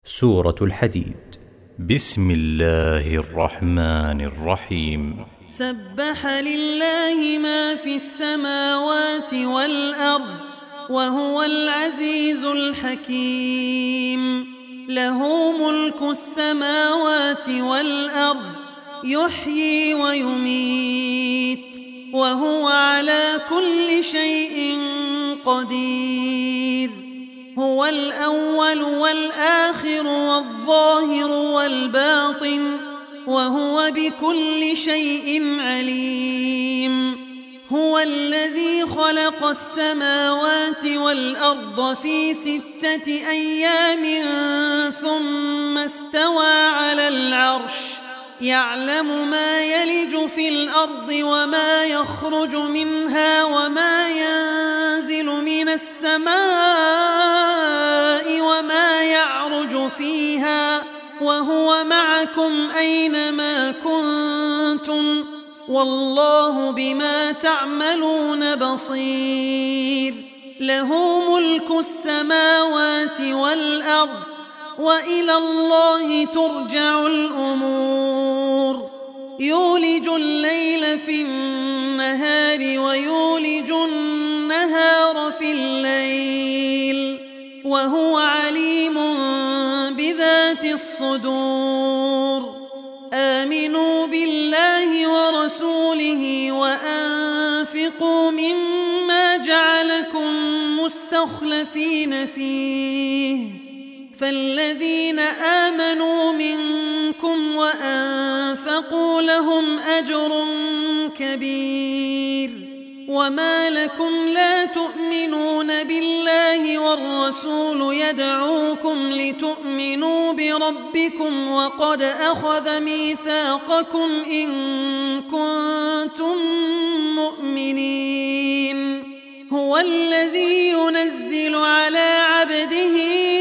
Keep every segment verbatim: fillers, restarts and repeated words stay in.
سورة الحديد. بسم الله الرحمن الرحيم. سبح لله ما في السماوات والأرض وهو العزيز الحكيم. له ملك السماوات والأرض يحيي ويميت وهو على كل شيء قدير. هو الأول والآخر والظاهر والباطن وهو بكل شيء عليم. هو الذي خلق السماوات والأرض في ستة أيام ثم استوى على العرش يعلم ما يلج في الأرض وما يخرج منها وما ينزل من السماء وما يعرج فيها وهو معكم أينما كنتم والله بما تعملون بصير. له ملك السماوات والأرض وإلى الله ترجع الأمور. يولج الليل في النهار ويولج النهار في الليل وهو عليم بذات الصدور. آمنوا بالله ورسوله وأنفقوا مما جعلكم مستخلفين فيه فالذين آمنوا منكم وأنفقوا لهم أجر كبير. وما لكم لا تؤمنون بالله والرسول يدعوكم لتؤمنوا بربكم وقد أخذ ميثاقكم إن كنتم مؤمنين. هو الذي ينزل على عبده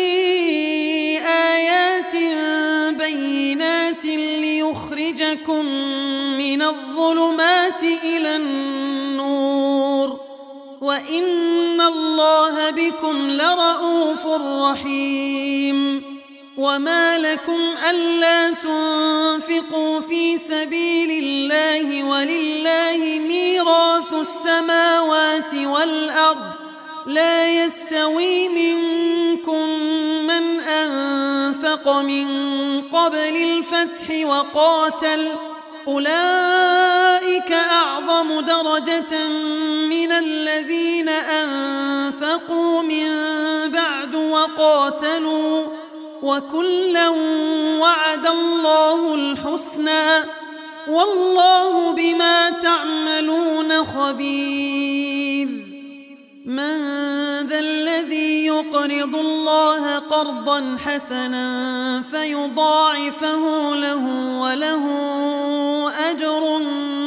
آيات بينات ليخرجكم من الظلمات إلى النور وإن الله بكم لرءوف رحيم. وما لكم ألا تنفقوا في سبيل الله ولله ميراث السماوات والأرض لا يستوي منكم من أنفق من قبل الفتح وقاتل أولئك أعظم درجة من الذين أنفقوا من بعد وقاتلوا وكلا وعد الله الحسنى والله بما تعملون خبير. من ذا الذي يقرض الله قرضا حسنا فيضاعفه له وله أجر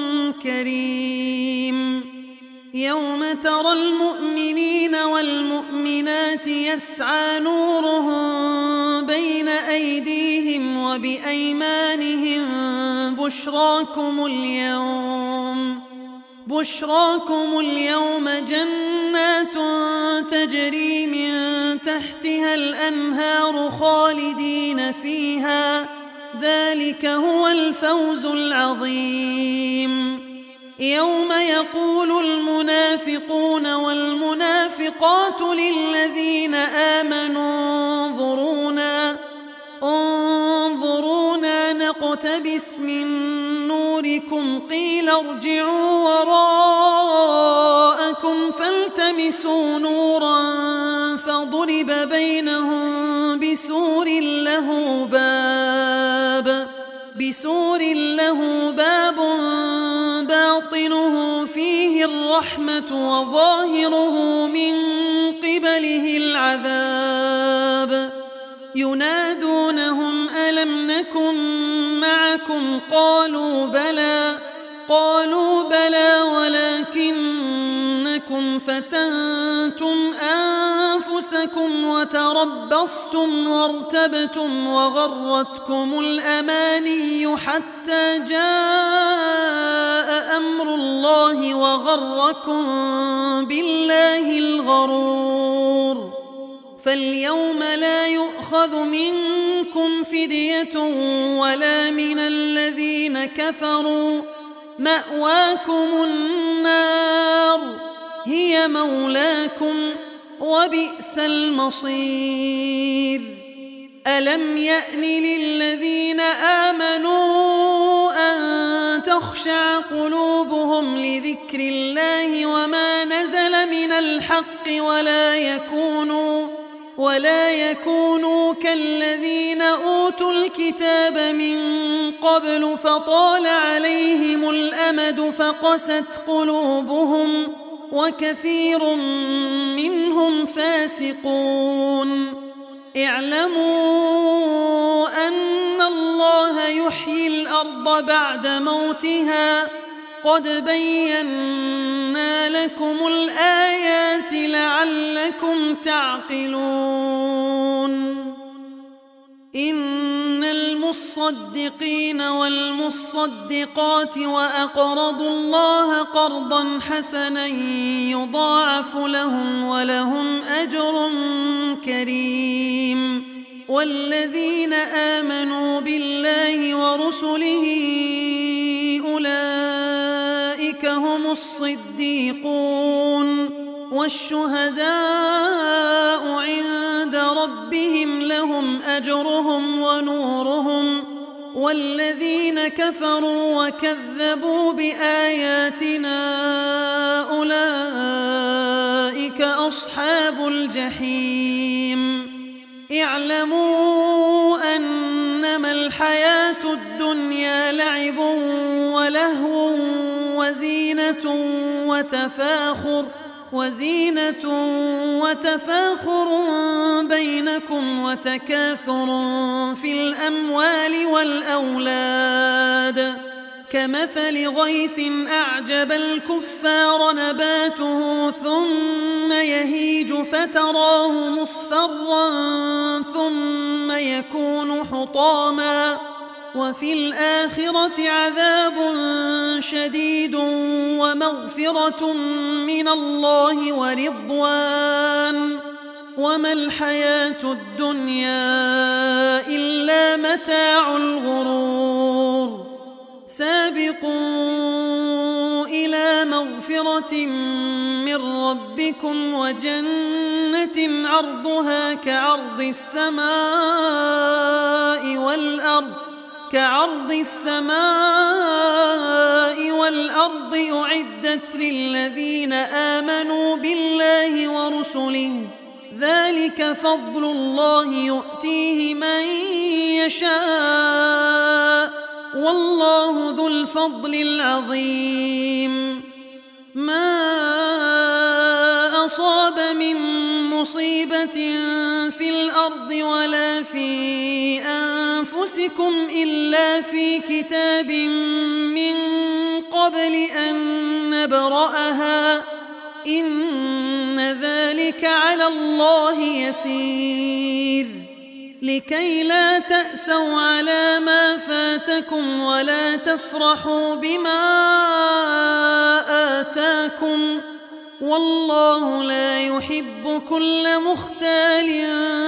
كريم. يوم ترى المؤمنين والمؤمنات يسعى نورهم بين أيديهم وبأيمانهم بشراكم اليوم بشراكم اليوم جنات تجري من تحتها الأنهار خالدين فيها ذلك هو الفوز العظيم. يوم يقول المنافقون والمنافقات للذين آمنوا انظرونا انظرونا نقتبس من نوركم قيل ارجعوا وراءكم فالتمسوا نورا فضرب بينهم بسور له باب بسور له باب باطنه فيه الرحمة وظاهره من قبله العذاب. ينادونهم ألم نكن معكم قالوا بلى قالوا بلى ولكنكم فتنتم أنفسكم وتربصتم وارتبتم وغرتكم الأماني حتى جاء أمر الله وغركم بالله الغرور. فاليوم لا يؤخذ منكم منكم فدية ولا من الذين كفروا، مأواكم النار هي مولاكم وبئس المصير. ألم يأن للذين آمنوا أن تخشع قلوبهم لذكر الله وما نزل من الحق ولا يكونوا ولا يكونوا كالذين أوتوا الكتاب من قبل فطال عليهم الأمد فقست قلوبهم وكثير منهم فاسقون. اعلموا أن الله يحيي الأرض بعد موتها قد بينا لكم الآيات لعلكم تعقلون. إن المصدقين والمصدقات وأقرضوا الله قرضا حسنا يضاعف لهم ولهم أجر كريم. والذين آمنوا بالله ورسله أولئك هم الصديقون والشهداء عند ربهم لهم أجرهم ونورهم. والذين كفروا وكذبوا بآياتنا أولئك أصحاب الجحيم. اعلموا أنما الحياة الدنيا لعب ولهو وزينة وتفاخر وزينة وتفاخر بينكم وتكاثر في الأموال والأولاد كمثل غيث أعجب الكفار نباته ثم يهيج فتراه مصفرا ثم يكون حطاما وفي الآخرة عذاب شديد ومغفرة من الله ورضوان وما الحياة الدنيا إلا متاع الغرور. سابقوا إلى مغفرة من ربكم وجنة عرضها كعرض السماء والأرض كعرض السماء والأرض أعدت للذين آمنوا بالله ورسله ذلك فضل الله يؤتيه من يشاء والله ذو الفضل العظيم. ما أصاب من مصيبة في الأرض ولا في أنفسكم إلا في كتاب من قبل أن نبرأها إن ذلك على الله يسير. لكي لا تأسوا على ما فاتكم ولا تفرحوا بما آتاكم والله لا يحب كل مختال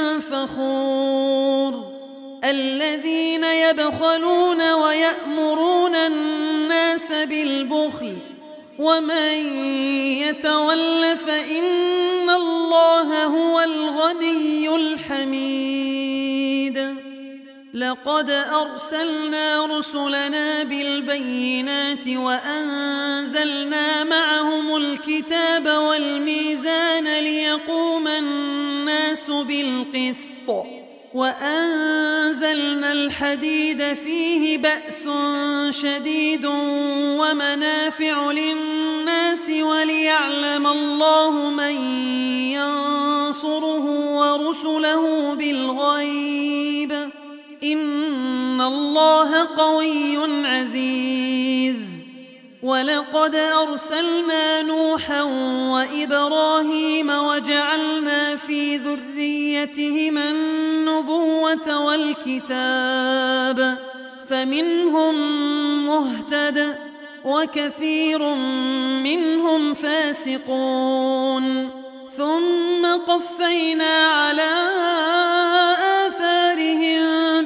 فخور. الذين يبخلون ويأمرون الناس بالبخل ومن يتول فإن الله هو الغني الحميد. لقد أرسلنا رسلنا بالبينات وأنزلنا معهم الكتاب والميزان ليقوم الناس بالقسط وأنزلنا الحديد فيه بأس شديد ومنافع للناس وليعلم الله من ينصره ورسله بالغيب إن الله قوي عزيز. ولقد أرسلنا نوحا وإبراهيم وجعلنا في ذريتهما النبوة والكتاب فمنهم مهتد وكثير منهم فاسقون. ثم قفينا على آثارهم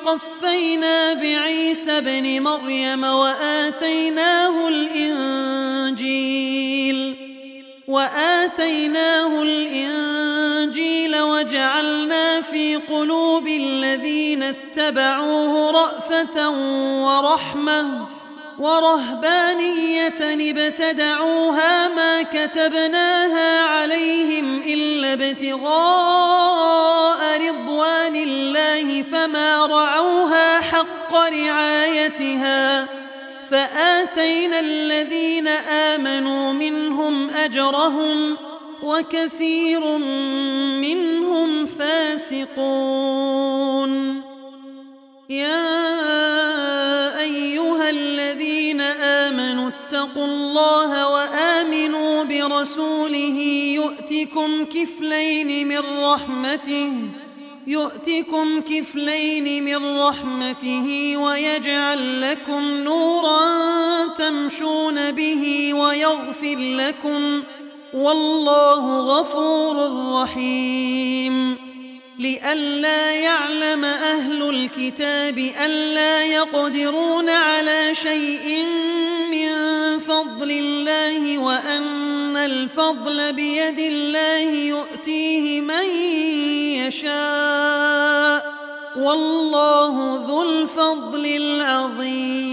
قفينا بعيسى ابن مريم وآتيناه الإنجيل وآتيناه الإنجيل وجعلنا في قلوب الذين اتبعوه رأفة ورحمة ورهبانية ابتدعوها ما كتبناها عليهم إلا ابتغاء رضوان الله فما رعوها حق رعايتها فآتينا الذين آمنوا منهم أجرهم وكثير منهم فاسقون. يا أيها الذين آمنوا اتقوا الله وآمنوا برسوله يؤتكم كفلين من رحمته يؤتكم كفلين من رحمته ويجعل لكم نورا تمشون به ويغفر لكم والله غفور رحيم. لئلا يعلم أهل الكتاب ألا يقدرون على شيء من فضل الله وأن الفضل بيد الله يؤتيه من يشاء والله ذو الفضل العظيم.